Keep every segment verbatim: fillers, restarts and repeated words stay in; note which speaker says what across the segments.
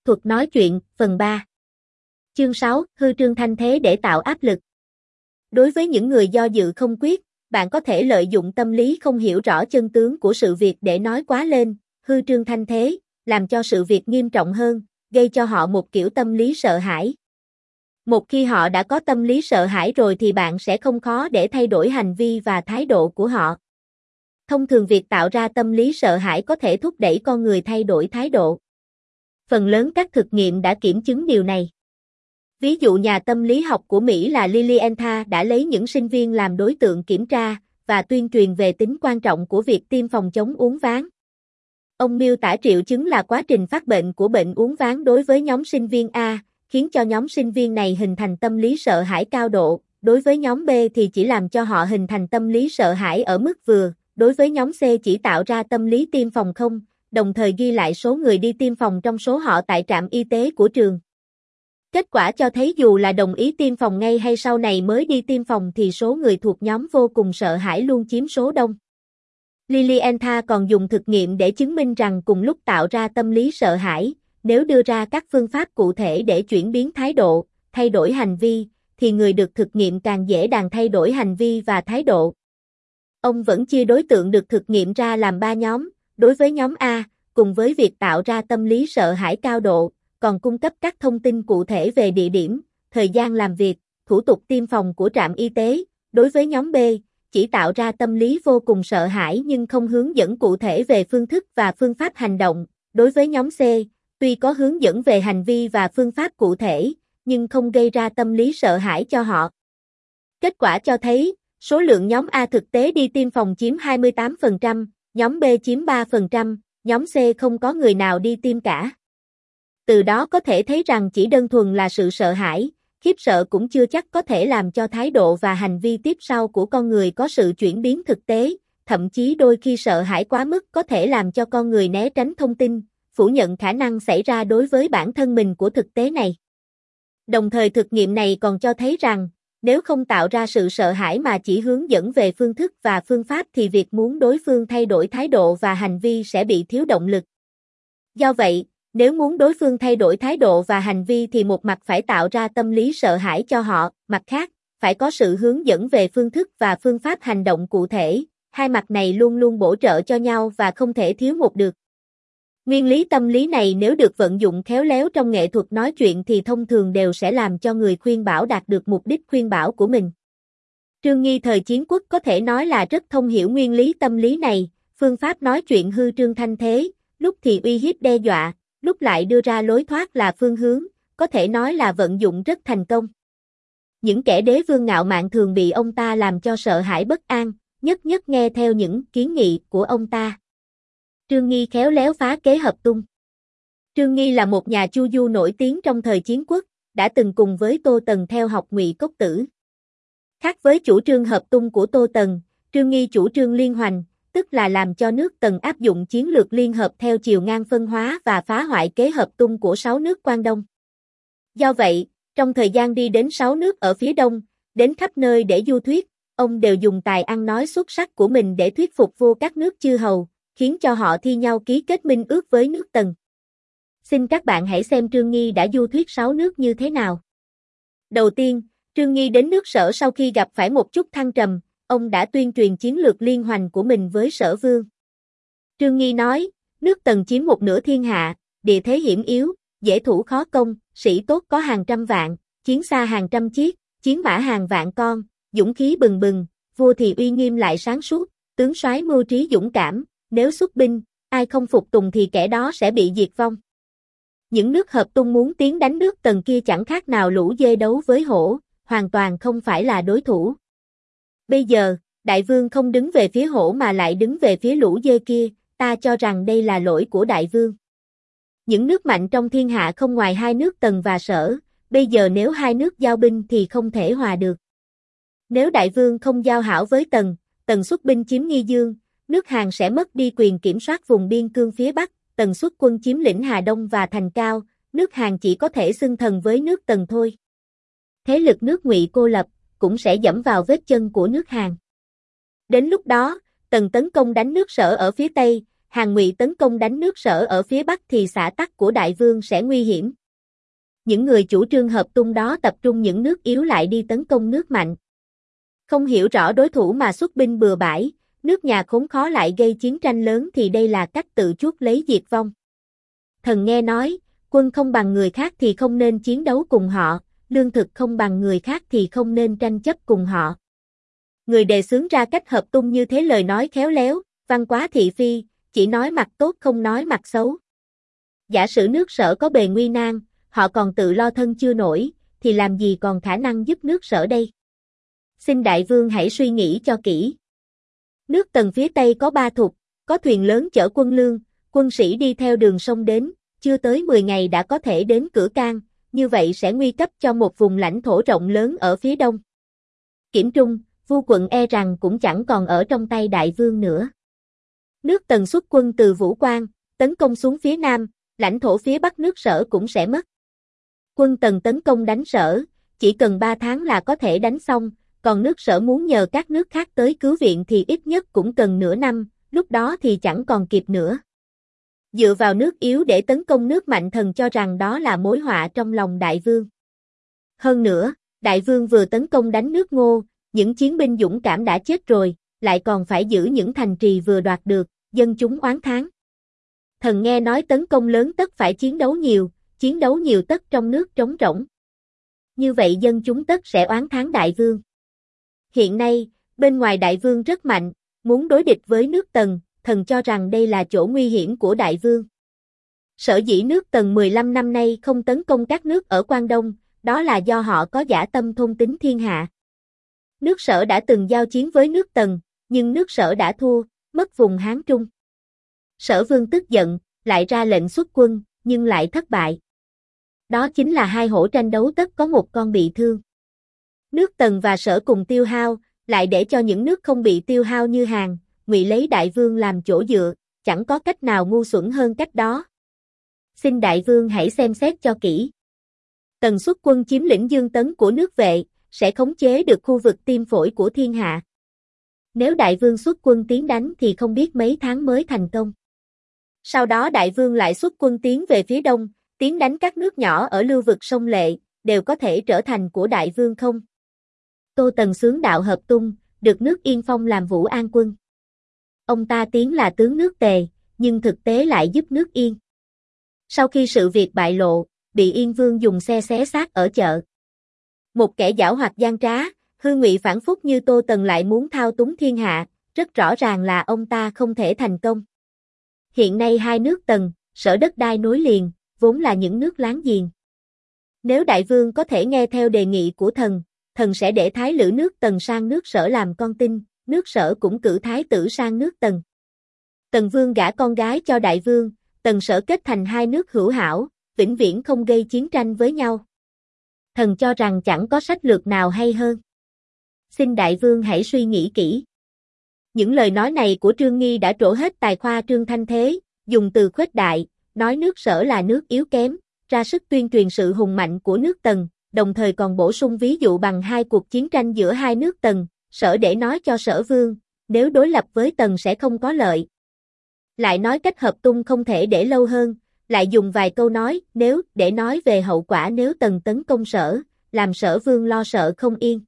Speaker 1: thuật nói chuyện, phần ba. Chương sáu, hư trương thanh thế để tạo áp lực. Đối với những người do dự không quyết, bạn có thể lợi dụng tâm lý không hiểu rõ chân tướng của sự việc để nói quá lên, hư trương thanh thế, làm cho sự việc nghiêm trọng hơn, gây cho họ một kiểu tâm lý sợ hãi. Một khi họ đã có tâm lý sợ hãi rồi thì bạn sẽ không khó để thay đổi hành vi và thái độ của họ. Thông thường việc tạo ra tâm lý sợ hãi có thể thúc đẩy con người thay đổi thái độ. Phần lớn các thực nghiệm đã kiểm chứng điều này. Ví dụ nhà tâm lý học của Mỹ là Lilienthal đã lấy những sinh viên làm đối tượng kiểm tra và tuyên truyền về tính quan trọng của việc tiêm phòng chống uốn ván. Ông miêu tả triệu chứng là quá trình phát bệnh của bệnh uốn ván đối với nhóm sinh viên A, khiến cho nhóm sinh viên này hình thành tâm lý sợ hãi cao độ, đối với nhóm B thì chỉ làm cho họ hình thành tâm lý sợ hãi ở mức vừa, đối với nhóm C chỉ tạo ra tâm lý tiêm phòng không, đồng thời ghi lại số người đi tiêm phòng trong số họ tại trạm y tế của trường. Kết quả cho thấy dù là đồng ý tiêm phòng ngay hay sau này mới đi tiêm phòng thì số người thuộc nhóm vô cùng sợ hãi luôn chiếm số đông. Lilienthal còn dùng thực nghiệm để chứng minh rằng cùng lúc tạo ra tâm lý sợ hãi, nếu đưa ra các phương pháp cụ thể để chuyển biến thái độ, thay đổi hành vi, thì người được thực nghiệm càng dễ dàng thay đổi hành vi và thái độ. Ông vẫn chia đối tượng được thực nghiệm ra làm ba nhóm, đối với nhóm A, cùng với việc tạo ra tâm lý sợ hãi cao độ, còn cung cấp các thông tin cụ thể về địa điểm, thời gian làm việc, thủ tục tiêm phòng của trạm y tế, đối với nhóm B, chỉ tạo ra tâm lý vô cùng sợ hãi nhưng không hướng dẫn cụ thể về phương thức và phương pháp hành động, đối với nhóm C, tuy có hướng dẫn về hành vi và phương pháp cụ thể, nhưng không gây ra tâm lý sợ hãi cho họ. Kết quả cho thấy, số lượng nhóm A thực tế đi tiêm phòng chiếm hai mươi tám phần trăm, nhóm B chiếm ba phần trăm, nhóm C không có người nào đi tiêm cả. Từ đó có thể thấy rằng chỉ đơn thuần là sự sợ hãi, khiếp sợ cũng chưa chắc có thể làm cho thái độ và hành vi tiếp sau của con người có sự chuyển biến thực tế, thậm chí đôi khi sợ hãi quá mức có thể làm cho con người né tránh thông tin, phủ nhận khả năng xảy ra đối với bản thân mình của thực tế này. Đồng thời thực nghiệm này còn cho thấy rằng, nếu không tạo ra sự sợ hãi mà chỉ hướng dẫn về phương thức và phương pháp thì việc muốn đối phương thay đổi thái độ và hành vi sẽ bị thiếu động lực. Do vậy, nếu muốn đối phương thay đổi thái độ và hành vi thì một mặt phải tạo ra tâm lý sợ hãi cho họ, mặt khác, phải có sự hướng dẫn về phương thức và phương pháp hành động cụ thể, hai mặt này luôn luôn bổ trợ cho nhau và không thể thiếu một được. Nguyên lý tâm lý này nếu được vận dụng khéo léo trong nghệ thuật nói chuyện thì thông thường đều sẽ làm cho người khuyên bảo đạt được mục đích khuyên bảo của mình. Trương Nghi thời chiến quốc có thể nói là rất thông hiểu nguyên lý tâm lý này, phương pháp nói chuyện hư trương thanh thế, lúc thì uy hiếp đe dọa, lúc lại đưa ra lối thoát là phương hướng, có thể nói là vận dụng rất thành công. Những kẻ đế vương ngạo mạn thường bị ông ta làm cho sợ hãi bất an, nhất nhất nghe theo những kiến nghị của ông ta. Trương Nghi khéo léo phá kế hợp tung. Trương Nghi là một nhà chu du nổi tiếng trong thời chiến quốc, đã từng cùng với Tô Tần theo học Ngụy Cốc Tử. Khác với chủ trương hợp tung của Tô Tần, Trương Nghi chủ trương liên hoành, tức là làm cho nước Tần áp dụng chiến lược liên hợp theo chiều ngang phân hóa và phá hoại kế hợp tung của sáu nước Quan Đông. Do vậy, trong thời gian đi đến sáu nước ở phía Đông, đến khắp nơi để du thuyết, ông đều dùng tài ăn nói xuất sắc của mình để thuyết phục vua các nước chư hầu, khiến cho họ thi nhau ký kết minh ước với nước Tần. Xin các bạn hãy xem Trương Nghi đã du thuyết sáu nước như thế nào. Đầu tiên, Trương Nghi đến nước Sở sau khi gặp phải một chút thăng trầm, ông đã tuyên truyền chiến lược liên hoành của mình với Sở Vương. Trương Nghi nói, nước Tần chiếm một nửa thiên hạ, địa thế hiểm yếu, dễ thủ khó công, sĩ tốt có hàng trăm vạn, chiến xa hàng trăm chiếc, chiến mã hàng vạn con, dũng khí bừng bừng, vua thì uy nghiêm lại sáng suốt, tướng soái mưu trí dũng cảm, nếu xuất binh, ai không phục tùng thì kẻ đó sẽ bị diệt vong. Những nước hợp tung muốn tiến đánh nước Tần kia chẳng khác nào lũ dê đấu với hổ, hoàn toàn không phải là đối thủ. Bây giờ, đại vương không đứng về phía hổ mà lại đứng về phía lũ dê kia, ta cho rằng đây là lỗi của đại vương. Những nước mạnh trong thiên hạ không ngoài hai nước Tần và Sở, bây giờ nếu hai nước giao binh thì không thể hòa được. Nếu đại vương không giao hảo với Tần, Tần xuất binh chiếm Nghi Dương, nước Hàn sẽ mất đi quyền kiểm soát vùng biên cương phía Bắc, Tần xuất quân chiếm lĩnh Hà Đông và Thành Cao, nước Hàn chỉ có thể xưng thần với nước Tần thôi. Thế lực nước Ngụy cô lập, cũng sẽ dẫm vào vết chân của nước Hàn. Đến lúc đó, Tần tấn công đánh nước Sở ở phía Tây, Hàn Ngụy tấn công đánh nước Sở ở phía Bắc thì xã tắc của Đại Vương sẽ nguy hiểm. Những người chủ trương hợp tung đó tập trung những nước yếu lại đi tấn công nước mạnh. Không hiểu rõ đối thủ mà xuất binh bừa bãi, nước nhà khốn khó lại gây chiến tranh lớn thì đây là cách tự chuốc lấy diệt vong. Thần nghe nói, quân không bằng người khác thì không nên chiến đấu cùng họ, lương thực không bằng người khác thì không nên tranh chấp cùng họ. Người đề xướng ra cách hợp tung như thế lời nói khéo léo, văn quá thị phi, chỉ nói mặt tốt không nói mặt xấu. Giả sử nước Sở có bề nguy nan, họ còn tự lo thân chưa nổi, thì làm gì còn khả năng giúp nước Sở đây? Xin Đại Vương hãy suy nghĩ cho kỹ. Nước Tần phía Tây có ba thục, có thuyền lớn chở quân lương, quân sĩ đi theo đường sông đến, chưa tới mười ngày đã có thể đến Cửa Cang, như vậy sẽ nguy cấp cho một vùng lãnh thổ rộng lớn ở phía đông. Kiểm Trung, Vu quận e rằng cũng chẳng còn ở trong tay Đại Vương nữa. Nước Tần xuất quân từ Vũ Quan, tấn công xuống phía nam, lãnh thổ phía bắc nước Sở cũng sẽ mất. Quân Tần tấn công đánh Sở, chỉ cần ba tháng là có thể đánh xong, còn nước Sở muốn nhờ các nước khác tới cứu viện thì ít nhất cũng cần nửa năm, lúc đó thì chẳng còn kịp nữa. Dựa vào nước yếu để tấn công nước mạnh, thần cho rằng đó là mối họa trong lòng Đại Vương. Hơn nữa, Đại Vương vừa tấn công đánh nước Ngô, những chiến binh dũng cảm đã chết rồi, lại còn phải giữ những thành trì vừa đoạt được, dân chúng oán thán. Thần nghe nói tấn công lớn tất phải chiến đấu nhiều, chiến đấu nhiều tất trong nước trống rỗng. Như vậy dân chúng tất sẽ oán thán Đại Vương. Hiện nay, bên ngoài Đại Vương rất mạnh, muốn đối địch với nước Tần, thần cho rằng đây là chỗ nguy hiểm của Đại Vương. Sở dĩ nước Tần mười lăm năm nay không tấn công các nước ở Quan Đông, đó là do họ có dã tâm thôn tính thiên hạ. Nước Sở đã từng giao chiến với nước Tần, nhưng nước Sở đã thua, mất vùng Hán Trung. Sở Vương tức giận, lại ra lệnh xuất quân, nhưng lại thất bại. Đó chính là hai hổ tranh đấu tất có một con bị thương. Nước Tần và Sở cùng tiêu hao, lại để cho những nước không bị tiêu hao như Hàn, Ngụy lấy Đại Vương làm chỗ dựa, chẳng có cách nào ngu xuẩn hơn cách đó. Xin Đại Vương hãy xem xét cho kỹ. Tần xuất quân chiếm lĩnh Dương Tấn của nước Vệ, sẽ khống chế được khu vực tim phổi của thiên hạ. Nếu Đại Vương xuất quân tiến đánh thì không biết mấy tháng mới thành công. Sau đó Đại Vương lại xuất quân tiến về phía đông, tiến đánh các nước nhỏ ở lưu vực sông Lệ, đều có thể trở thành của Đại Vương không? Tô Tần xướng đạo hợp tung, được nước Yên phong làm Vũ An quân. Ông ta tiến là tướng nước Tề, nhưng thực tế lại giúp nước Yên. Sau khi sự việc bại lộ, bị Yên Vương dùng xe xé xác ở chợ. Một kẻ giảo hoạt gian trá, hư ngụy phản phúc như Tô Tần lại muốn thao túng thiên hạ, rất rõ ràng là ông ta không thể thành công. Hiện nay hai nước Tần, Sở đất đai nối liền, vốn là những nước láng giềng. Nếu Đại Vương có thể nghe theo đề nghị của thần, thần sẽ để thái lữ nước Tần sang nước Sở làm con tin, nước Sở cũng cử thái tử sang nước Tần. Tần Vương gả con gái cho Đại Vương, Tần Sở kết thành hai nước hữu hảo, vĩnh viễn không gây chiến tranh với nhau. Thần cho rằng chẳng có sách lược nào hay hơn. Xin Đại Vương hãy suy nghĩ kỹ. Những lời nói này của Trương Nghi đã trổ hết tài khoa Trương Thanh Thế, dùng từ khuếch đại, nói nước Sở là nước yếu kém, ra sức tuyên truyền sự hùng mạnh của nước Tần, đồng thời còn bổ sung ví dụ bằng hai cuộc chiến tranh giữa hai nước Tần, Sở để nói cho Sở Vương, nếu đối lập với Tần sẽ không có lợi. Lại nói cách hợp tung không thể để lâu hơn, lại dùng vài câu nói, nếu, để nói về hậu quả nếu Tần tấn công Sở, làm Sở Vương lo sợ không yên.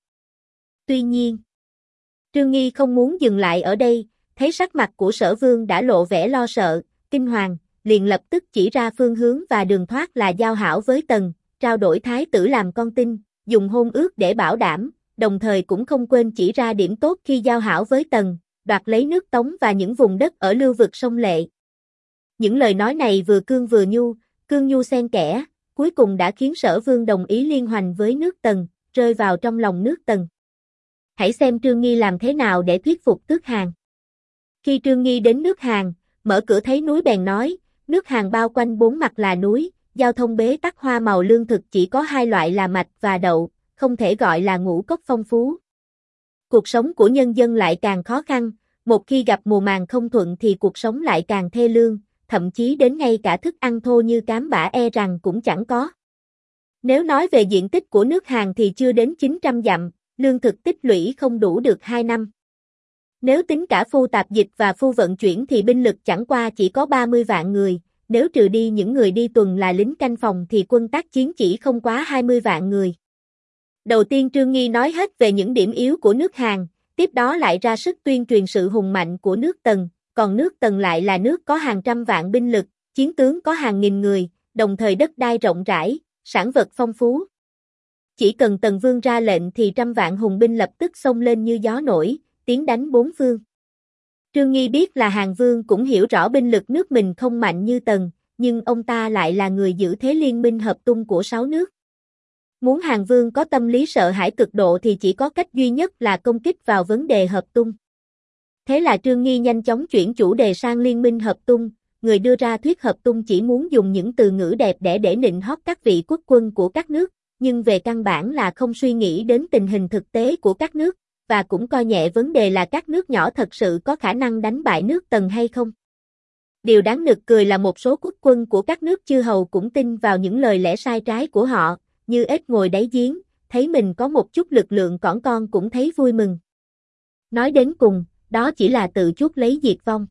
Speaker 1: Tuy nhiên, Trương Nghi không muốn dừng lại ở đây, thấy sắc mặt của Sở Vương đã lộ vẻ lo sợ, kinh hoàng, liền lập tức chỉ ra phương hướng và đường thoát là giao hảo với Tần, trao đổi thái tử làm con tin, dùng hôn ước để bảo đảm, đồng thời cũng không quên chỉ ra điểm tốt khi giao hảo với Tần, đoạt lấy nước Tống và những vùng đất ở lưu vực sông Lệ. Những lời nói này vừa cương vừa nhu, cương nhu xen kẽ, cuối cùng đã khiến Sở Vương đồng ý liên hoành với nước Tần, rơi vào trong lòng nước Tần. Hãy xem Trương Nghi làm thế nào để thuyết phục nước Hàn. Khi Trương Nghi đến nước Hàn, mở cửa thấy núi bèn nói, nước Hàn bao quanh bốn mặt là núi, giao thông bế tắc, hoa màu lương thực chỉ có hai loại là mạch và đậu, không thể gọi là ngũ cốc phong phú. Cuộc sống của nhân dân lại càng khó khăn, một khi gặp mùa màng không thuận thì cuộc sống lại càng thê lương, thậm chí đến ngay cả thức ăn thô như cám bã e rằng cũng chẳng có. Nếu nói về diện tích của nước Hàn thì chưa đến chín trăm dặm, lương thực tích lũy không đủ được hai năm. Nếu tính cả phu tạp dịch và phu vận chuyển thì binh lực chẳng qua chỉ có ba mươi vạn người, nếu trừ đi những người đi tuần là lính canh phòng thì quân tác chiến chỉ không quá hai mươi vạn người. Đầu tiên Trương Nghi nói hết về những điểm yếu của nước Hàn, tiếp đó lại ra sức tuyên truyền sự hùng mạnh của nước Tần, còn nước Tần lại là nước có hàng trăm vạn binh lực, chiến tướng có hàng nghìn người, đồng thời đất đai rộng rãi, sản vật phong phú. Chỉ cần Tần Vương ra lệnh thì trăm vạn hùng binh lập tức xông lên như gió nổi, tiến đánh bốn phương. Trương Nghi biết là Hàn Vương cũng hiểu rõ binh lực nước mình không mạnh như Tần, nhưng ông ta lại là người giữ thế liên minh hợp tung của sáu nước. Muốn Hàn Vương có tâm lý sợ hãi cực độ thì chỉ có cách duy nhất là công kích vào vấn đề hợp tung. Thế là Trương Nghi nhanh chóng chuyển chủ đề sang liên minh hợp tung, người đưa ra thuyết hợp tung chỉ muốn dùng những từ ngữ đẹp đẽ để nịnh hót các vị quốc quân của các nước, nhưng về căn bản là không suy nghĩ đến tình hình thực tế của các nước, và cũng coi nhẹ vấn đề là các nước nhỏ thật sự có khả năng đánh bại nước Tần hay không. Điều đáng nực cười là một số quốc quân của các nước chư hầu cũng tin vào những lời lẽ sai trái của họ, như ếch ngồi đáy giếng, thấy mình có một chút lực lượng cỏn con cũng thấy vui mừng. Nói đến cùng, đó chỉ là tự chuốc lấy diệt vong.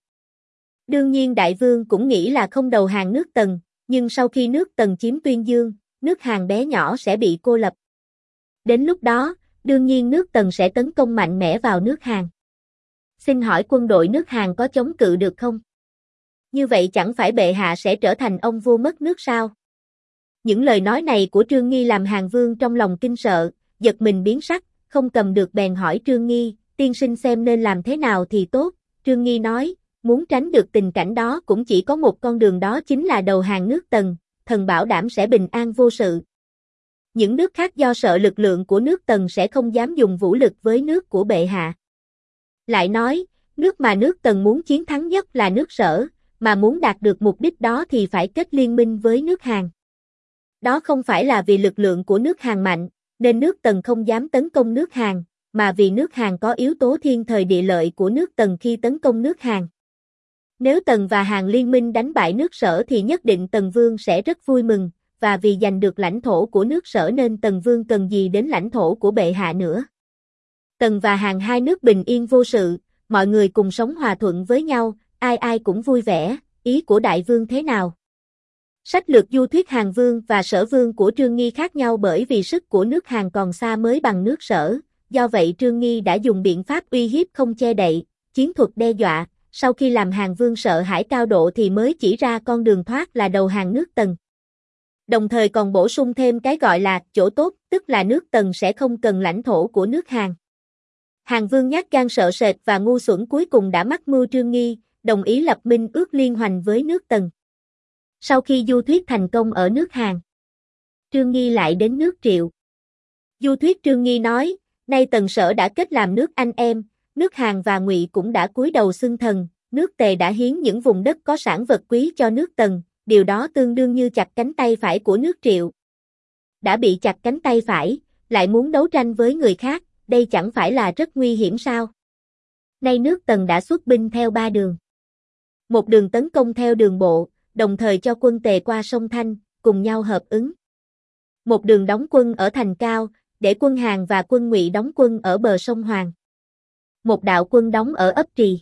Speaker 1: Đương nhiên Đại Vương cũng nghĩ là không đầu hàng nước Tần, nhưng sau khi nước Tần chiếm Tuyên Dương, nước Hàn bé nhỏ sẽ bị cô lập. Đến lúc đó, đương nhiên nước Tần sẽ tấn công mạnh mẽ vào nước Hàn. Xin hỏi quân đội nước Hàn có chống cự được không? Như vậy chẳng phải bệ hạ sẽ trở thành ông vua mất nước sao? Những lời nói này của Trương Nghi làm Hàn Vương trong lòng kinh sợ, giật mình biến sắc, không cầm được bèn hỏi Trương Nghi, tiên sinh xem nên làm thế nào thì tốt. Trương Nghi nói, muốn tránh được tình cảnh đó cũng chỉ có một con đường, đó chính là đầu hàng nước Tần, thần bảo đảm sẽ bình an vô sự. Những nước khác do sợ lực lượng của nước Tần sẽ không dám dùng vũ lực với nước của bệ hạ. Lại nói, nước mà nước Tần muốn chiến thắng nhất là nước Sở, mà muốn đạt được mục đích đó thì phải kết liên minh với nước Hàn. Đó không phải là vì lực lượng của nước Hàn mạnh, nên nước Tần không dám tấn công nước Hàn, mà vì nước Hàn có yếu tố thiên thời địa lợi của nước Tần khi tấn công nước Hàn. Nếu Tần và Hàn liên minh đánh bại nước Sở thì nhất định Tần Vương sẽ rất vui mừng, và vì giành được lãnh thổ của nước Sở nên Tần Vương cần gì đến lãnh thổ của bệ hạ nữa. Tần và Hàn hai nước bình yên vô sự, mọi người cùng sống hòa thuận với nhau, ai ai cũng vui vẻ, ý của Đại Vương thế nào? Sách lược du thuyết Hàn Vương và Sở Vương của Trương Nghi khác nhau bởi vì sức của nước Hàn còn xa mới bằng nước Sở, do vậy Trương Nghi đã dùng biện pháp uy hiếp không che đậy, chiến thuật đe dọa, sau khi làm Hàn Vương sợ hãi cao độ thì mới chỉ ra con đường thoát là đầu hàng nước Tần. Đồng thời còn bổ sung thêm cái gọi là chỗ tốt, tức là nước Tần sẽ không cần lãnh thổ của nước Hàn. Hàn Vương nhát gan sợ sệt và ngu xuẩn cuối cùng đã mắc mưu Trương Nghi, đồng ý lập minh ước liên hoành với nước Tần. Sau khi du thuyết thành công ở nước Hàn, Trương Nghi lại đến nước Triệu. Du thuyết Trương Nghi nói, nay Tần Sở đã kết làm nước anh em, nước Hàn và Ngụy cũng đã cúi đầu xưng thần, nước Tề đã hiến những vùng đất có sản vật quý cho nước Tần, điều đó tương đương như chặt cánh tay phải của nước Triệu. Đã bị chặt cánh tay phải, lại muốn đấu tranh với người khác, đây chẳng phải là rất nguy hiểm sao? Nay nước Tần đã xuất binh theo ba đường. Một đường tấn công theo đường bộ, đồng thời cho quân Tề qua sông Thanh, cùng nhau hợp ứng. Một đường đóng quân ở thành Cao, để quân Hàn và quân Ngụy đóng quân ở bờ sông Hoàng. Một đạo quân đóng ở ấp Trì.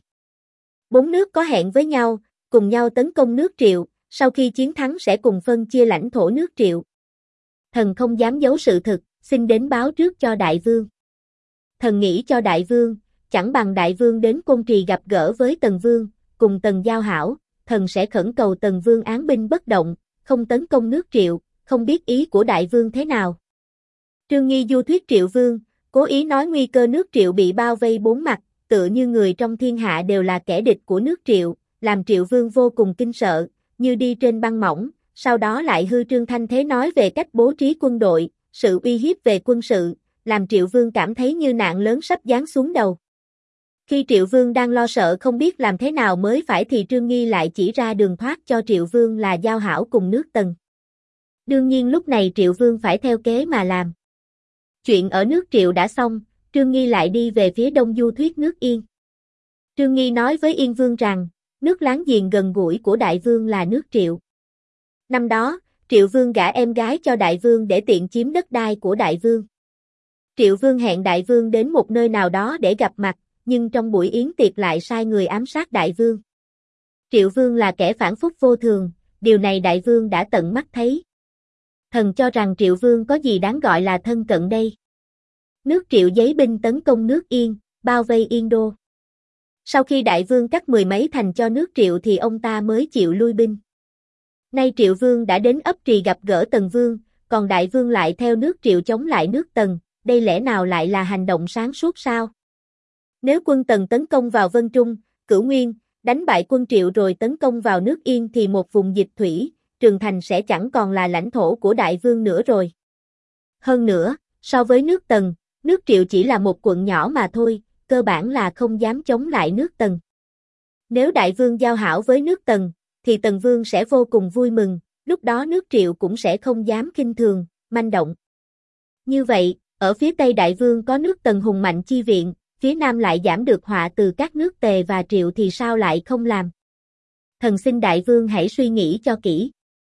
Speaker 1: Bốn nước có hẹn với nhau, cùng nhau tấn công nước Triệu, sau khi chiến thắng sẽ cùng phân chia lãnh thổ nước Triệu. Thần không dám giấu sự thực, xin đến báo trước cho Đại Vương. Thần nghĩ cho Đại Vương, chẳng bằng Đại Vương đến Côn Trì gặp gỡ với Tần Vương, cùng Tần giao hảo, thần sẽ khẩn cầu Tần Vương án binh bất động, không tấn công nước Triệu, không biết ý của Đại Vương thế nào. Trương Nghi du thuyết Triệu Vương, cố ý nói nguy cơ nước Triệu bị bao vây bốn mặt, tựa như người trong thiên hạ đều là kẻ địch của nước Triệu, làm Triệu Vương vô cùng kinh sợ, như đi trên băng mỏng, sau đó lại hư trương thanh thế nói về cách bố trí quân đội, sự uy hiếp về quân sự, làm Triệu Vương cảm thấy như nạn lớn sắp giáng xuống đầu. Khi Triệu Vương đang lo sợ không biết làm thế nào mới phải thì Trương Nghi lại chỉ ra đường thoát cho Triệu Vương là giao hảo cùng nước Tần. Đương nhiên lúc này Triệu Vương phải theo kế mà làm. Chuyện ở nước Triệu đã xong, Trương Nghi lại đi về phía đông du thuyết nước Yên. Trương Nghi nói với Yên Vương rằng, nước láng giềng gần gũi của Đại Vương là nước Triệu. Năm đó, Triệu Vương gả em gái cho Đại Vương để tiện chiếm đất đai của Đại Vương. Triệu Vương hẹn Đại Vương đến một nơi nào đó để gặp mặt, nhưng trong buổi yến tiệc lại sai người ám sát đại vương. Triệu Vương là kẻ phản phúc vô thường, điều này đại vương đã tận mắt thấy. Thần cho rằng Triệu Vương có gì đáng gọi là thân cận đây. Nước Triệu giấy binh tấn công nước Yên, bao vây Yên Đô. Sau khi đại vương cắt mười mấy thành cho nước Triệu thì ông ta mới chịu lui binh. Nay Triệu Vương đã đến ấp Trì gặp gỡ Tần Vương, còn đại vương lại theo nước Triệu chống lại nước Tần, đây lẽ nào lại là hành động sáng suốt sao? Nếu quân Tần tấn công vào Vân Trung, Cửu Nguyên, đánh bại quân Triệu rồi tấn công vào nước Yên thì một vùng dịch thủy, Trường Thành sẽ chẳng còn là lãnh thổ của đại vương nữa rồi. Hơn nữa, so với nước Tần, nước Triệu chỉ là một quận nhỏ mà thôi, cơ bản là không dám chống lại nước Tần. Nếu đại vương giao hảo với nước Tần, thì Tần Vương sẽ vô cùng vui mừng, lúc đó nước Triệu cũng sẽ không dám khinh thường, manh động. Như vậy, ở phía Tây đại vương có nước Tần hùng mạnh chi viện, phía Nam lại giảm được họa từ các nước Tề và Triệu thì sao lại không làm? Thần xin đại vương hãy suy nghĩ cho kỹ.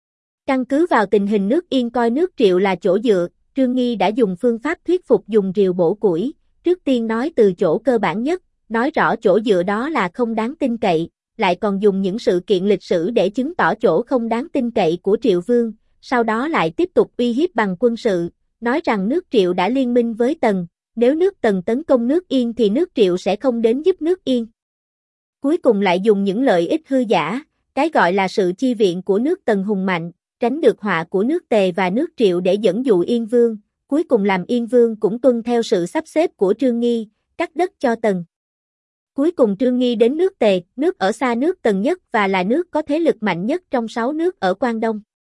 Speaker 1: Căn cứ vào tình hình nước Yên coi nước Triệu là chỗ dựa, Trương Nghi đã dùng phương pháp thuyết phục dùng rìu bổ củi, trước tiên nói từ chỗ cơ bản nhất, nói rõ chỗ dựa đó là không đáng tin cậy, lại còn dùng những sự kiện lịch sử để chứng tỏ chỗ không đáng tin cậy của Triệu Vương, sau đó lại tiếp tục uy hiếp bằng quân sự, nói rằng nước Triệu đã liên minh với Tần, nếu nước Tần tấn công nước Yên thì nước Triệu sẽ không đến giúp nước Yên. Cuối cùng lại dùng những lợi ích hư giả, cái gọi là sự chi viện của nước Tần hùng mạnh, tránh được họa của nước Tề và nước Triệu để dẫn dụ Yên Vương, cuối cùng làm Yên Vương cũng tuân theo sự sắp xếp của Trương Nghi, cắt đất cho Tần. Cuối cùng Trương Nghi đến nước Tề, nước ở xa nước Tần nhất và là nước có thế lực mạnh nhất trong sáu nước ở Quan Đông.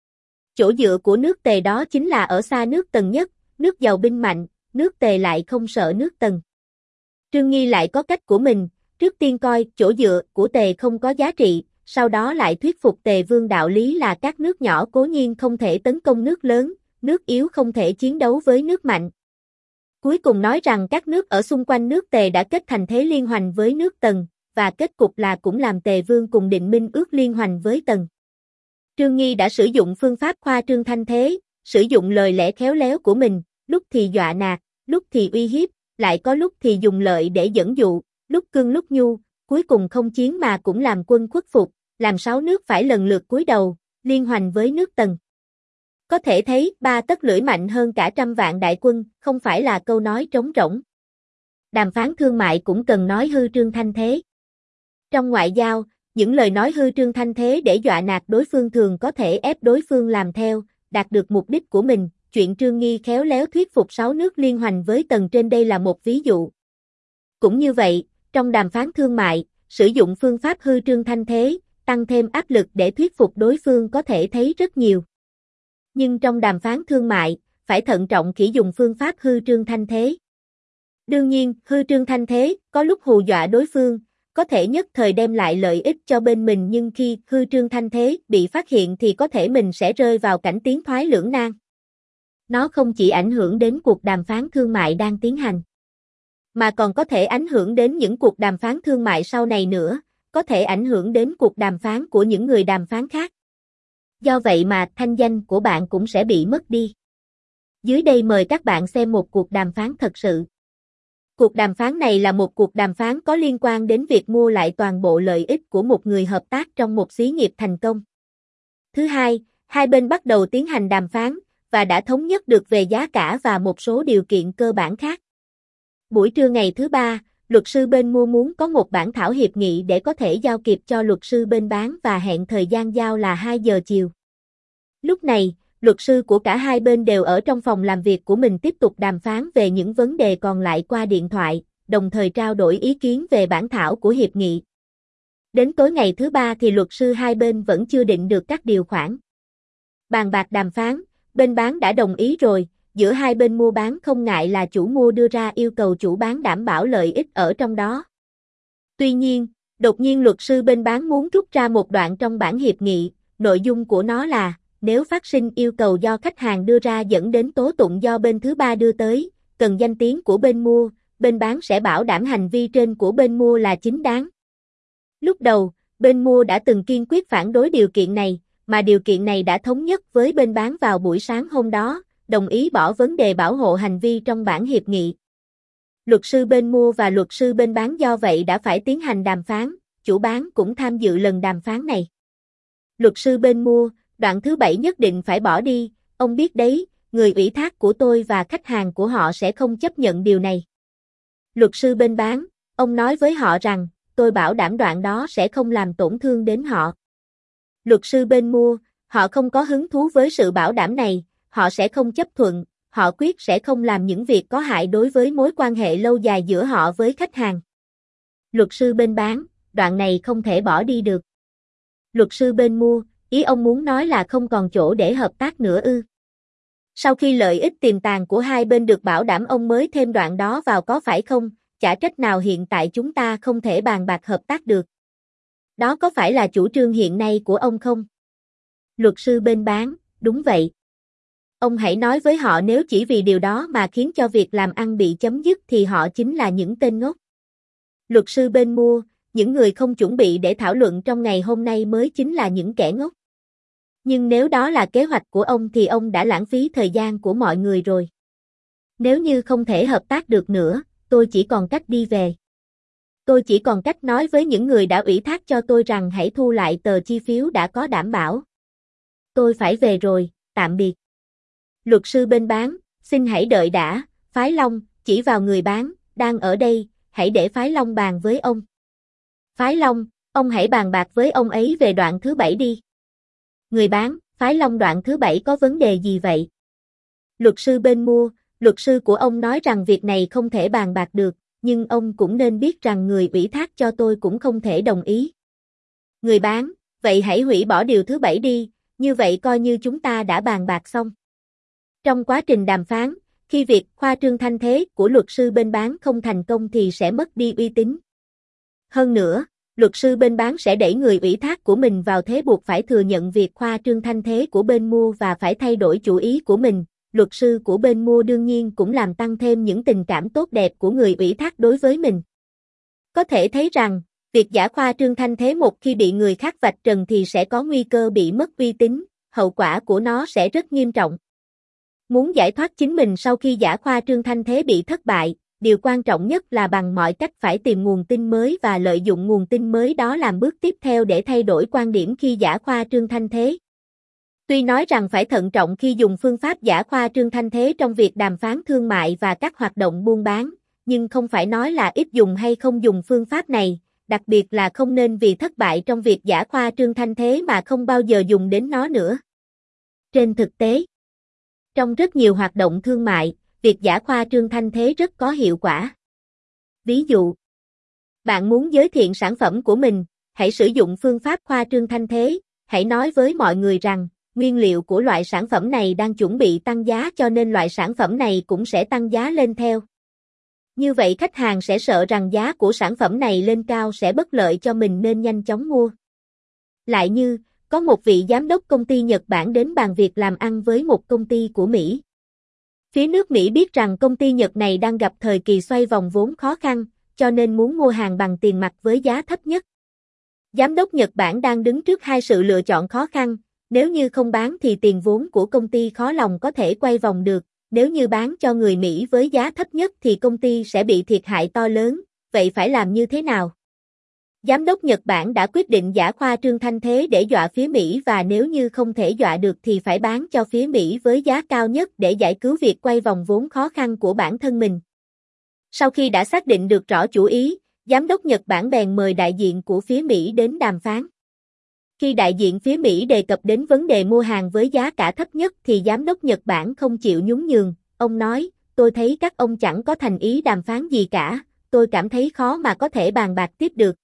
Speaker 1: Chỗ dựa của nước Tề đó chính là ở xa nước Tần nhất, nước giàu binh mạnh, nước Tề lại không sợ nước Tần. Trương Nghi lại có cách của mình, trước tiên coi chỗ dựa của Tề không có giá trị, sau đó lại thuyết phục Tề Vương đạo lý là các nước nhỏ cố nhiên không thể tấn công nước lớn, nước yếu không thể chiến đấu với nước mạnh. Cuối cùng nói rằng các nước ở xung quanh nước Tề đã kết thành thế liên hoành với nước Tần, và kết cục là cũng làm Tề Vương cùng định minh ước liên hoành với Tần. Trương Nghi đã sử dụng phương pháp khoa trương thanh thế, sử dụng lời lẽ khéo léo của mình, lúc thì dọa nạt, lúc thì uy hiếp, lại có lúc thì dùng lợi để dẫn dụ, lúc cương lúc nhu, cuối cùng không chiến mà cũng làm quân khuất phục, làm sáu nước phải lần lượt cúi đầu, liên hoành với nước Tần. Có thể thấy, ba tấc lưỡi mạnh hơn cả trăm vạn đại quân, không phải là câu nói trống rỗng. Đàm phán thương mại cũng cần nói hư trương thanh thế. Trong ngoại giao, những lời nói hư trương thanh thế để dọa nạt đối phương thường có thể ép đối phương làm theo, đạt được mục đích của mình. Chuyện Trương Nghi khéo léo thuyết phục sáu nước liên hoành với Tần trên đây là một ví dụ. Cũng như vậy, trong đàm phán thương mại, sử dụng phương pháp hư trương thanh thế, tăng thêm áp lực để thuyết phục đối phương có thể thấy rất nhiều. Nhưng trong đàm phán thương mại, phải thận trọng khi dùng phương pháp hư trương thanh thế. Đương nhiên, hư trương thanh thế, có lúc hù dọa đối phương, có thể nhất thời đem lại lợi ích cho bên mình nhưng khi hư trương thanh thế bị phát hiện thì có thể mình sẽ rơi vào cảnh tiến thoái lưỡng nan. Nó không chỉ ảnh hưởng đến cuộc đàm phán thương mại đang tiến hành, mà còn có thể ảnh hưởng đến những cuộc đàm phán thương mại sau này nữa, có thể ảnh hưởng đến cuộc đàm phán của những người đàm phán khác. Do vậy mà thanh danh của bạn cũng sẽ bị mất đi. Dưới đây mời các bạn xem một cuộc đàm phán thật sự. Cuộc đàm phán này là một cuộc đàm phán có liên quan đến việc mua lại toàn bộ lợi ích của một người hợp tác trong một xí nghiệp thành công. Thứ hai, hai bên bắt đầu tiến hành đàm phán, và đã thống nhất được về giá cả và một số điều kiện cơ bản khác. Buổi trưa ngày thứ ba, luật sư bên mua muốn có một bản thảo hiệp nghị để có thể giao kịp cho luật sư bên bán và hẹn thời gian giao là hai giờ chiều. Lúc này, luật sư của cả hai bên đều ở trong phòng làm việc của mình tiếp tục đàm phán về những vấn đề còn lại qua điện thoại, đồng thời trao đổi ý kiến về bản thảo của hiệp nghị. Đến tối ngày thứ ba thì luật sư hai bên vẫn chưa định được các điều khoản. Bàn bạc đàm phán, bên bán đã đồng ý rồi, giữa hai bên mua bán không ngại là chủ mua đưa ra yêu cầu chủ bán đảm bảo lợi ích ở trong đó. Tuy nhiên, đột nhiên luật sư bên bán muốn rút ra một đoạn trong bản hiệp nghị, nội dung của nó là, nếu phát sinh yêu cầu do khách hàng đưa ra dẫn đến tố tụng do bên thứ ba đưa tới, cần danh tiếng của bên mua, bên bán sẽ bảo đảm hành vi trên của bên mua là chính đáng. Lúc đầu, bên mua đã từng kiên quyết phản đối điều kiện này, mà điều kiện này đã thống nhất với bên bán vào buổi sáng hôm đó, đồng ý bỏ vấn đề bảo hộ hành vi trong bản hiệp nghị. Luật sư bên mua và luật sư bên bán do vậy đã phải tiến hành đàm phán, chủ bán cũng tham dự lần đàm phán này. Luật sư bên mua, đoạn thứ bảy nhất định phải bỏ đi, ông biết đấy, người ủy thác của tôi và khách hàng của họ sẽ không chấp nhận điều này. Luật sư bên bán, ông nói với họ rằng, tôi bảo đảm đoạn đó sẽ không làm tổn thương đến họ. Luật sư bên mua, họ không có hứng thú với sự bảo đảm này, họ sẽ không chấp thuận, họ quyết sẽ không làm những việc có hại đối với mối quan hệ lâu dài giữa họ với khách hàng. Luật sư bên bán, đoạn này không thể bỏ đi được. Luật sư bên mua, ý ông muốn nói là không còn chỗ để hợp tác nữa ư? Sau khi lợi ích tiềm tàng của hai bên được bảo đảm ông mới thêm đoạn đó vào có phải không? Chả trách nào hiện tại chúng ta không thể bàn bạc hợp tác được. Đó có phải là chủ trương hiện nay của ông không? Luật sư bên bán, đúng vậy. Ông hãy nói với họ nếu chỉ vì điều đó mà khiến cho việc làm ăn bị chấm dứt thì họ chính là những tên ngốc. Luật sư bên mua, những người không chuẩn bị để thảo luận trong ngày hôm nay mới chính là những kẻ ngốc. Nhưng nếu đó là kế hoạch của ông thì ông đã lãng phí thời gian của mọi người rồi. Nếu như không thể hợp tác được nữa, tôi chỉ còn cách đi về. Tôi chỉ còn cách nói với những người đã ủy thác cho tôi rằng hãy thu lại tờ chi phiếu đã có đảm bảo. Tôi phải về rồi, tạm biệt. Luật sư bên bán, xin hãy đợi đã, Phái Long, chỉ vào người bán, đang ở đây, hãy để Phái Long bàn với ông. Phái Long, ông hãy bàn bạc với ông ấy về đoạn thứ bảy đi. Người bán, Phái Long đoạn thứ bảy có vấn đề gì vậy? Luật sư bên mua, luật sư của ông nói rằng việc này không thể bàn bạc được, nhưng ông cũng nên biết rằng người ủy thác cho tôi cũng không thể đồng ý. Người bán, vậy hãy hủy bỏ điều thứ bảy đi, như vậy coi như chúng ta đã bàn bạc xong. Trong quá trình đàm phán, khi việc khoa trương thanh thế của luật sư bên bán không thành công thì sẽ mất đi uy tín. Hơn nữa, luật sư bên bán sẽ đẩy người ủy thác của mình vào thế buộc phải thừa nhận việc khoa trương thanh thế của bên mua và phải thay đổi chủ ý của mình. Luật sư của bên mua đương nhiên cũng làm tăng thêm những tình cảm tốt đẹp của người ủy thác đối với mình. Có thể thấy rằng, việc giả khoa trương thanh thế một khi bị người khác vạch trần thì sẽ có nguy cơ bị mất uy tín, hậu quả của nó sẽ rất nghiêm trọng. Muốn giải thoát chính mình sau khi giả khoa trương thanh thế bị thất bại, điều quan trọng nhất là bằng mọi cách phải tìm nguồn tin mới và lợi dụng nguồn tin mới đó làm bước tiếp theo để thay đổi quan điểm khi giả khoa trương thanh thế. Tuy nói rằng phải thận trọng khi dùng phương pháp giả khoa trương thanh thế trong việc đàm phán thương mại và các hoạt động buôn bán, nhưng không phải nói là ít dùng hay không dùng phương pháp này, đặc biệt là không nên vì thất bại trong việc giả khoa trương thanh thế mà không bao giờ dùng đến nó nữa. Trên thực tế, trong rất nhiều hoạt động thương mại, việc giả khoa trương thanh thế rất có hiệu quả. Ví dụ, bạn muốn giới thiệu sản phẩm của mình, hãy sử dụng phương pháp khoa trương thanh thế, hãy nói với mọi người rằng, nguyên liệu của loại sản phẩm này đang chuẩn bị tăng giá cho nên loại sản phẩm này cũng sẽ tăng giá lên theo. Như vậy khách hàng sẽ sợ rằng giá của sản phẩm này lên cao sẽ bất lợi cho mình nên nhanh chóng mua. Lại như, có một vị giám đốc công ty Nhật Bản đến bàn việc làm ăn với một công ty của Mỹ. Phía nước Mỹ biết rằng công ty Nhật này đang gặp thời kỳ xoay vòng vốn khó khăn, cho nên muốn mua hàng bằng tiền mặt với giá thấp nhất. Giám đốc Nhật Bản đang đứng trước hai sự lựa chọn khó khăn, nếu như không bán thì tiền vốn của công ty khó lòng có thể quay vòng được, nếu như bán cho người Mỹ với giá thấp nhất thì công ty sẽ bị thiệt hại to lớn, vậy phải làm như thế nào? Giám đốc Nhật Bản đã quyết định giả khoa trương thanh thế để dọa phía Mỹ và nếu như không thể dọa được thì phải bán cho phía Mỹ với giá cao nhất để giải cứu việc quay vòng vốn khó khăn của bản thân mình. Sau khi đã xác định được rõ chủ ý, giám đốc Nhật Bản bèn mời đại diện của phía Mỹ đến đàm phán. Khi đại diện phía Mỹ đề cập đến vấn đề mua hàng với giá cả thấp nhất thì giám đốc Nhật Bản không chịu nhún nhường, ông nói, tôi thấy các ông chẳng có thành ý đàm phán gì cả, tôi cảm thấy khó mà có thể bàn bạc tiếp được.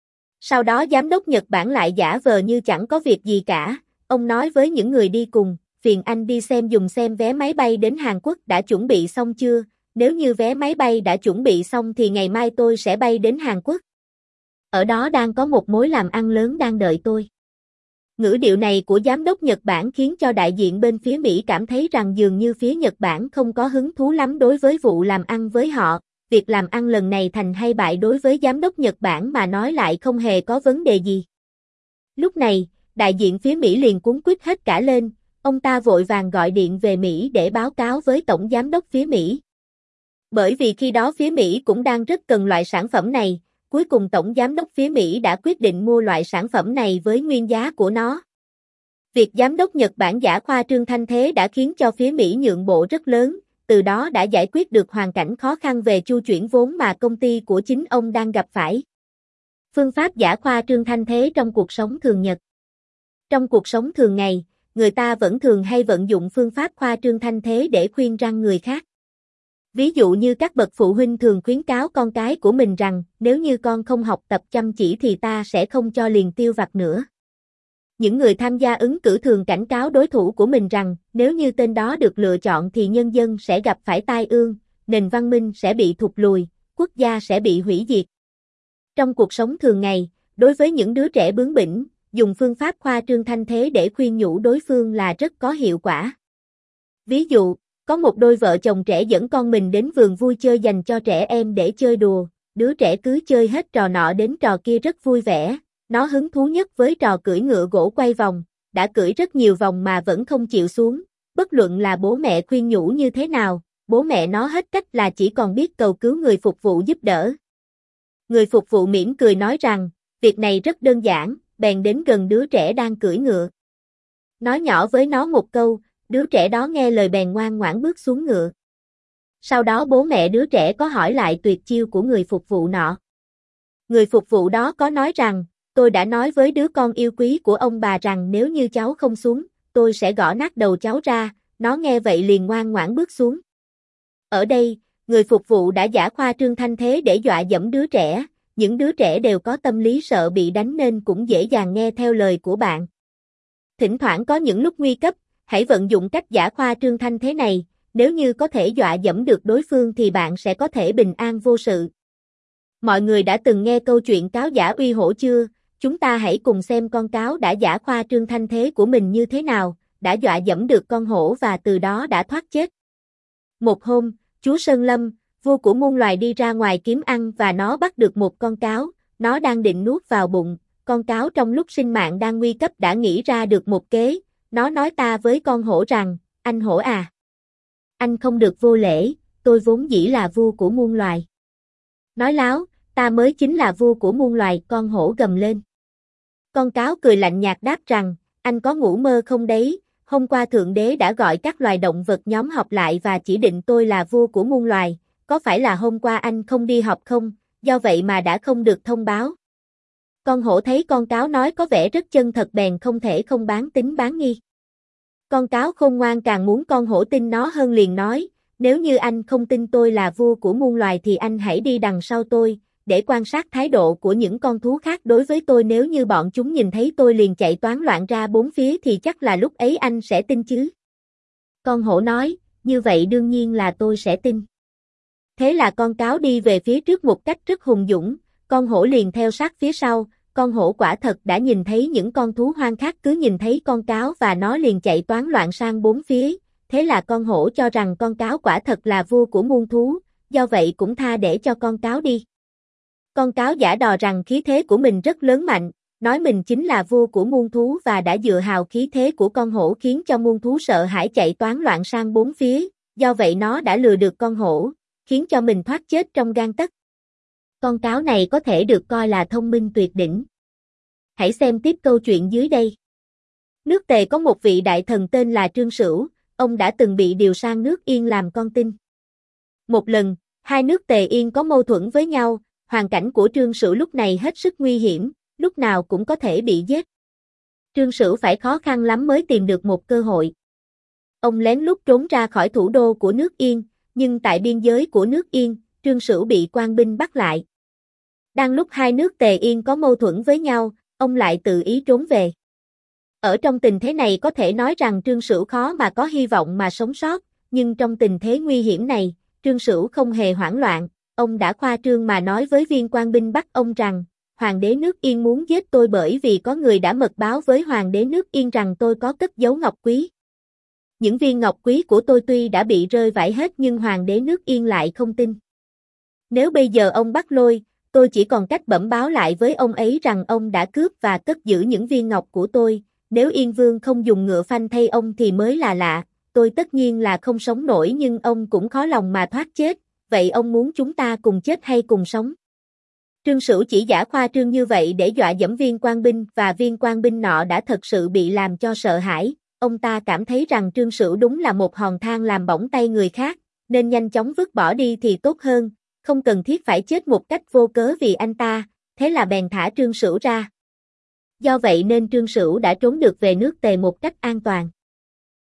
Speaker 1: Sau đó giám đốc Nhật Bản lại giả vờ như chẳng có việc gì cả, ông nói với những người đi cùng, phiền anh đi xem dùng xem vé máy bay đến Hàn Quốc đã chuẩn bị xong chưa, nếu như vé máy bay đã chuẩn bị xong thì ngày mai tôi sẽ bay đến Hàn Quốc. Ở đó đang có một mối làm ăn lớn đang đợi tôi. Ngữ điệu này của giám đốc Nhật Bản khiến cho đại diện bên phía Mỹ cảm thấy rằng dường như phía Nhật Bản không có hứng thú lắm đối với vụ làm ăn với họ. Việc làm ăn lần này thành hay bại đối với giám đốc Nhật Bản mà nói lại không hề có vấn đề gì. Lúc này, đại diện phía Mỹ liền cuống quýt hết cả lên, ông ta vội vàng gọi điện về Mỹ để báo cáo với tổng giám đốc phía Mỹ. Bởi vì khi đó phía Mỹ cũng đang rất cần loại sản phẩm này, cuối cùng Tổng Giám đốc phía Mỹ đã quyết định mua loại sản phẩm này với nguyên giá của nó. Việc Giám đốc Nhật Bản Giả Khoa Trương Thanh Thế đã khiến cho phía Mỹ nhượng bộ rất lớn, từ đó đã giải quyết được hoàn cảnh khó khăn về chu chuyển vốn mà công ty của chính ông đang gặp phải. Phương pháp Giả Khoa Trương Thanh Thế trong cuộc sống thường nhật. Trong cuộc sống thường ngày, người ta vẫn thường hay vận dụng phương pháp khoa trương thanh thế để khuyên răn người khác. Ví dụ như các bậc phụ huynh thường khuyến cáo con cái của mình rằng, nếu như con không học tập chăm chỉ thì ta sẽ không cho liền tiêu vặt nữa. Những người tham gia ứng cử thường cảnh cáo đối thủ của mình rằng, nếu như tên đó được lựa chọn thì nhân dân sẽ gặp phải tai ương, nền văn minh sẽ bị thụt lùi, quốc gia sẽ bị hủy diệt. Trong cuộc sống thường ngày, đối với những đứa trẻ bướng bỉnh, dùng phương pháp khoa trương thanh thế để khuyên nhủ đối phương là rất có hiệu quả. Ví dụ, có một đôi vợ chồng trẻ dẫn con mình đến vườn vui chơi dành cho trẻ em để chơi đùa, đứa trẻ cứ chơi hết trò nọ đến trò kia rất vui vẻ, nó hứng thú nhất với trò cưỡi ngựa gỗ quay vòng, đã cưỡi rất nhiều vòng mà vẫn không chịu xuống, bất luận là bố mẹ khuyên nhủ như thế nào, bố mẹ nó hết cách là chỉ còn biết cầu cứu người phục vụ giúp đỡ. Người phục vụ mỉm cười nói rằng, việc này rất đơn giản, bèn đến gần đứa trẻ đang cưỡi ngựa. Nói nhỏ với nó một câu, đứa trẻ đó nghe lời bèn ngoan ngoãn bước xuống ngựa. Sau đó bố mẹ đứa trẻ có hỏi lại tuyệt chiêu của người phục vụ nọ. Người phục vụ đó có nói rằng, tôi đã nói với đứa con yêu quý của ông bà rằng nếu như cháu không xuống, tôi sẽ gõ nát đầu cháu ra, nó nghe vậy liền ngoan ngoãn bước xuống. Ở đây, người phục vụ đã giả khoa trương thanh thế để dọa dẫm đứa trẻ, những đứa trẻ đều có tâm lý sợ bị đánh nên cũng dễ dàng nghe theo lời của bạn. Thỉnh thoảng có những lúc nguy cấp, hãy vận dụng cách giả khoa trương thanh thế này, nếu như có thể dọa dẫm được đối phương thì bạn sẽ có thể bình an vô sự. Mọi người đã từng nghe câu chuyện cáo giả uy hổ chưa? Chúng ta hãy cùng xem con cáo đã giả khoa trương thanh thế của mình như thế nào, đã dọa dẫm được con hổ và từ đó đã thoát chết. Một hôm, chúa Sơn Lâm, vua của muôn loài đi ra ngoài kiếm ăn và nó bắt được một con cáo, nó đang định nuốt vào bụng, con cáo trong lúc sinh mạng đang nguy cấp đã nghĩ ra được một kế, nó nói ta với con hổ rằng, anh hổ à, anh không được vô lễ, tôi vốn dĩ là vua của muôn loài. Nói láo, ta mới chính là vua của muôn loài, con hổ gầm lên. Con cáo cười lạnh nhạt đáp rằng, anh có ngủ mơ không đấy, hôm qua Thượng Đế đã gọi các loài động vật nhóm họp lại và chỉ định tôi là vua của muôn loài, có phải là hôm qua anh không đi họp không, do vậy mà đã không được thông báo. Con hổ thấy con cáo nói có vẻ rất chân thật bèn không thể không bán tín bán nghi. Con cáo khôn ngoan càng muốn con hổ tin nó hơn liền nói, nếu như anh không tin tôi là vua của muôn loài thì anh hãy đi đằng sau tôi, để quan sát thái độ của những con thú khác đối với tôi, nếu như bọn chúng nhìn thấy tôi liền chạy toán loạn ra bốn phía thì chắc là lúc ấy anh sẽ tin chứ. Con hổ nói, như vậy đương nhiên là tôi sẽ tin. Thế là con cáo đi về phía trước một cách rất hùng dũng, con hổ liền theo sát phía sau, con hổ quả thật đã nhìn thấy những con thú hoang khác cứ nhìn thấy con cáo và nó liền chạy toán loạn sang bốn phía, thế là con hổ cho rằng con cáo quả thật là vua của muôn thú, do vậy cũng tha để cho con cáo đi. Con cáo giả đò rằng khí thế của mình rất lớn mạnh, nói mình chính là vua của muôn thú và đã dựa hào khí thế của con hổ khiến cho muôn thú sợ hãi chạy toán loạn sang bốn phía, do vậy nó đã lừa được con hổ, khiến cho mình thoát chết trong gang tấc. Con cáo này có thể được coi là thông minh tuyệt đỉnh. Hãy xem tiếp câu chuyện dưới đây. Nước Tề có một vị đại thần tên là Trương Sửu, ông đã từng bị điều sang nước Yên làm con tin. Một lần, hai nước Tề Yên có mâu thuẫn với nhau, hoàn cảnh của Trương Sửu lúc này hết sức nguy hiểm, lúc nào cũng có thể bị giết. Trương Sửu phải khó khăn lắm mới tìm được một cơ hội. Ông lén lút trốn ra khỏi thủ đô của nước Yên, nhưng tại biên giới của nước Yên, Trương Sửu bị quan binh bắt lại. Đang lúc hai nước Tề Yên có mâu thuẫn với nhau, ông lại tự ý trốn về. Ở trong tình thế này có thể nói rằng Trương Sửu khó mà có hy vọng mà sống sót, nhưng trong tình thế nguy hiểm này, Trương Sửu không hề hoảng loạn, ông đã khoa trương mà nói với viên quan binh bắt ông rằng, Hoàng đế nước Yên muốn giết tôi bởi vì có người đã mật báo với Hoàng đế nước Yên rằng tôi có cất giấu ngọc quý. Những viên ngọc quý của tôi tuy đã bị rơi vãi hết nhưng Hoàng đế nước Yên lại không tin. Nếu bây giờ ông bắt Lôi, tôi chỉ còn cách bẩm báo lại với ông ấy rằng ông đã cướp và cất giữ những viên ngọc của tôi, nếu Yên Vương không dùng ngựa phanh thay ông thì mới là lạ, tôi tất nhiên là không sống nổi nhưng ông cũng khó lòng mà thoát chết, vậy ông muốn chúng ta cùng chết hay cùng sống? Trương Sửu chỉ giả khoa trương như vậy để dọa dẫm viên quan binh và viên quan binh nọ đã thật sự bị làm cho sợ hãi, ông ta cảm thấy rằng Trương Sửu đúng là một hòn than làm bỏng tay người khác, nên nhanh chóng vứt bỏ đi thì tốt hơn, không cần thiết phải chết một cách vô cớ vì anh ta, thế là bèn thả Trương Sửu ra. Do vậy nên Trương Sửu đã trốn được về nước Tề một cách an toàn.